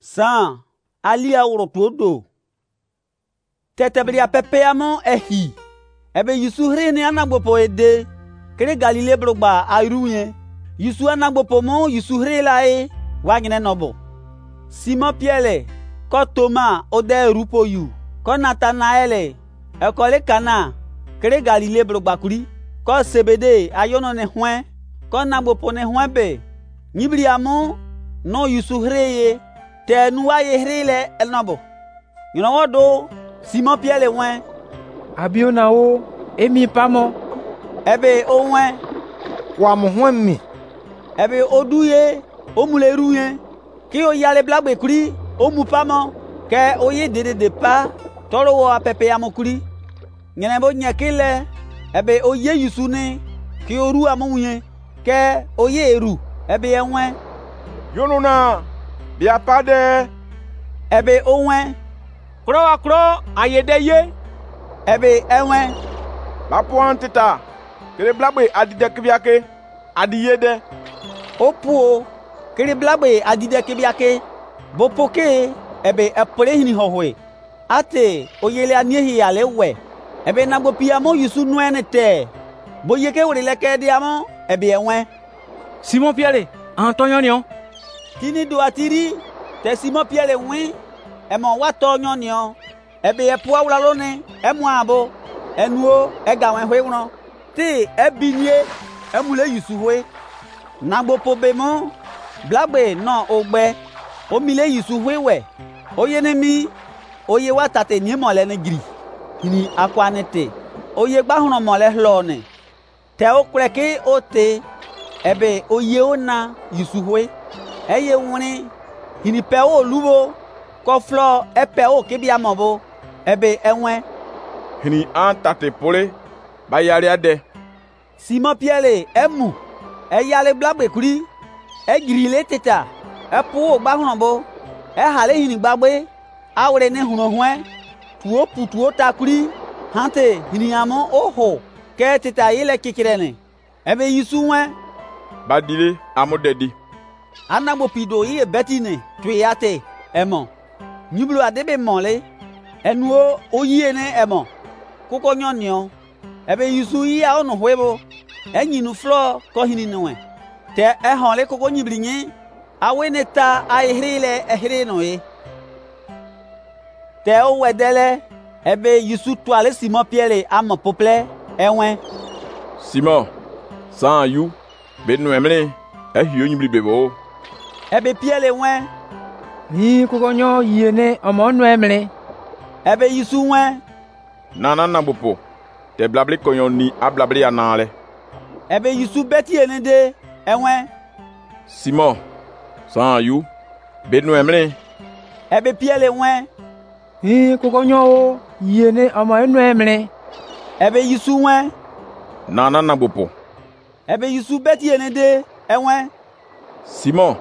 San ali awro todo. Tetebria pepeamo ehi. Ebe Yusu hrini anagbopo ede. Kere Galile brogba airuye. Yusu anagbopo mo Yusu hrila e. Wagine nobo. Simon Pierre. Ko Thomas ode rupo yu. Ko Nathanael. Ekole Kana. Kere Galile brogba kuri. Ko Sebede ayono ne hwen. Ko nagbopo ne hwen be. Nyibriamo no Yusu hreye. Te nuwa ye hrile el nobo. Yono do Simon Pierre wen. Abiona o emi pamo. Ebe o wen. Kwa mo hwen mi. Ebe oduye o muleruye. Ki o yale blagbe kuri o mu pamo. Ke o ye de pa toro wo apepe amokuri. Ngene bo nyekile ebe o ye Yusu ne ki o ru amunye. Ke o ye eru ebe enwen. Yono na bia pade. Ebe owen. Kro ayede ye. Ebe enwen. Lapo antita. Kere blagbe adide kibiake. Adiyede. Opuo. Kere blagbe adide kibiake. Bopoke. Ebe epole hini hohwe. Ate oyele aniehi ale we. Ebe nagbo piamo Yusu nuene te. Boyeke urileke diamo. Ebe enwen. Simon Pierre, Antonio nion. Kini do atiri. Te Simon Pierre wen. Emo wato nyonyo. Ebe epua ulalone. Emu abo. Enuo egawen hwe uno. Ti ebinye. Emule Yusu hwe. Nagbo pobemo. Blagbe no ogbe. Omile Yusu hwe we. Oye nemi. Oye watate nye mole ne gri. Kini akwanete. Oye gbahuno mole hlone. Te okreke ote. Ebe oye ona Yusu hwe. Eye wuni. Hini pe o lubo. Koflo epe o kebia mobo. Ebe enwen. Hini antate pole. Bayari ade. Simon Pierre emu. Eyale blagbe kuri. Egrile teta. Epu o gbahuno bo. Ehale hini gbagbe. Awre ne huno hwen. Tuo putuo takuri. Hante hini amo oho. Ke teta yele kikirene. Ebe Yusu wen. Badile amodedi. Anagbo pido iye betine. Tuyate. Emo. Nyublu adebe mole. Enuo oyiye ne emo. Kuko nyonyo. Ebe Yusu iya ono hwebo. Enyinu flo ko hini nwe. Te ehonle kuko nyiblinye. Awe neta ahrile ehire noe. Te o wedele. Ebe Yusu toale Simon Pierre amo pople. Enwen. Simon. San yu. Benu emle. Ehyo nyibli bebo. Ebe Pierre wen. Ni kukonyo yene omo nu emle. Ebe Yusu wen. Nana nabopo. Te blabli konyo ni ablabli anale. Ebe Yusu beti enede. Enwen. Simon. San yu. Benu emle. Ebe Pierre wen. Ni kukonyo o yene omo nu emle. Ebe Yusu wen. Nana nabopo. Ebe Yusu beti enede. Enwen. Simon.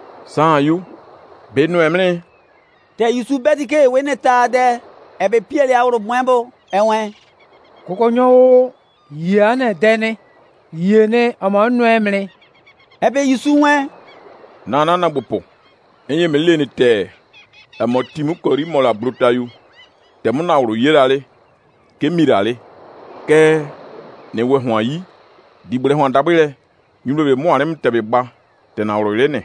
San yu. Benu emle. Te Yusu beti ke weneta de. Ebe Pierre awro mwembo. Enwen. Kukonyo o yane dene. Yene omo nu emle. Ebe Yusu wen. Nana nabopo. Enye melene te. Emo timu kori mola brutayu. Te muna awro yerale. Ke mirale. Ke ne we hwan yi. Dibre hwan dabile. Nyumbe mo anem tebe ba. Te na awro lene.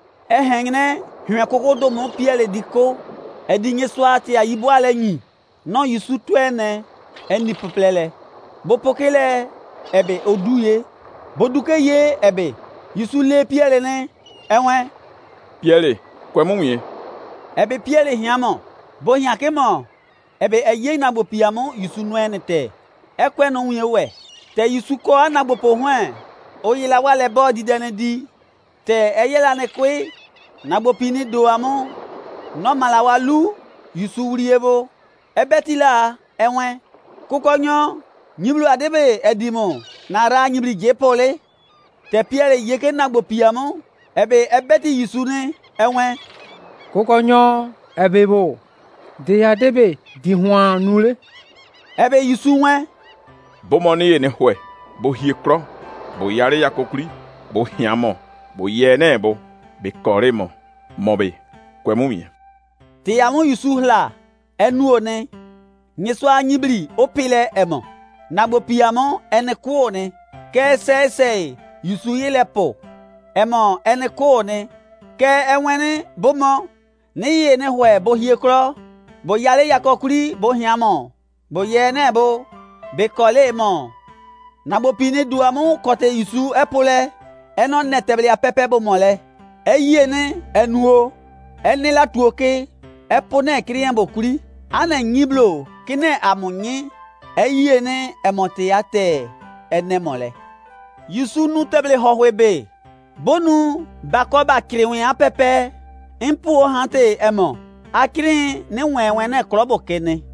Ehengne. Hwen koko do mo Pierre diko. Edinye swati ya yibo ale nyi. Non Yusu twene. Eni peplele. Bopokele. Ebe oduye. Boduke ye ebe. Yusu le Pierre ne. Enwen. Pierre. Kwe mouye. Ebe Pierre hiamo. Bo hiake mo. Ebe eye nagbo piamo Yusu nwene te. Ekwe no unye we. Te Yusu ko anagbo po hwen. Oye la wale bo di dene di. Te eye la ne kwe. Nagbo pini do amo. No malawa lu. Yusu uriebo. Ebe tila. Enwen. Kukonyo. Nyiblu adebe edimo. Nara nyibli jepole. Te Pierre yeke nagbo piamo. Ebe ti Yusu ne. Enwen. Kukonyo ebebo. De adebe di hwan nule. Ebe Yusu wen. Bo moni ye ne hwe. Bo hie kro. Bo yare yakokuri. Bo hiamo. Bo ye ne bo. Be kore mo. Mobe. kwemumie. Ti amu Yusu hla enu one. Nyeswa nyibli opile emo. Nagbo piamo ene kuone. Ke se Yusu yile po. Emo ene kuone. Ke enwene bomo. Ni ye ne hwe bo hie kro. Bo yale yakokuri bo hiamo. Bo ye ne bo. Be kole mo. Nagbo pini duamu kote Yusu epole. Eno netebli a pepe bo mole. Eyene enuo. Ene la tuoke. Epone krien bo kuri. Ane nyiblo. Kine amunyi. Eyene emote ate. Ene mole. Yusu nu teble hohwebe. Bonu bakoba kriwen a pepe. Impu hante emo. Akrin ne wenwene klobo kene.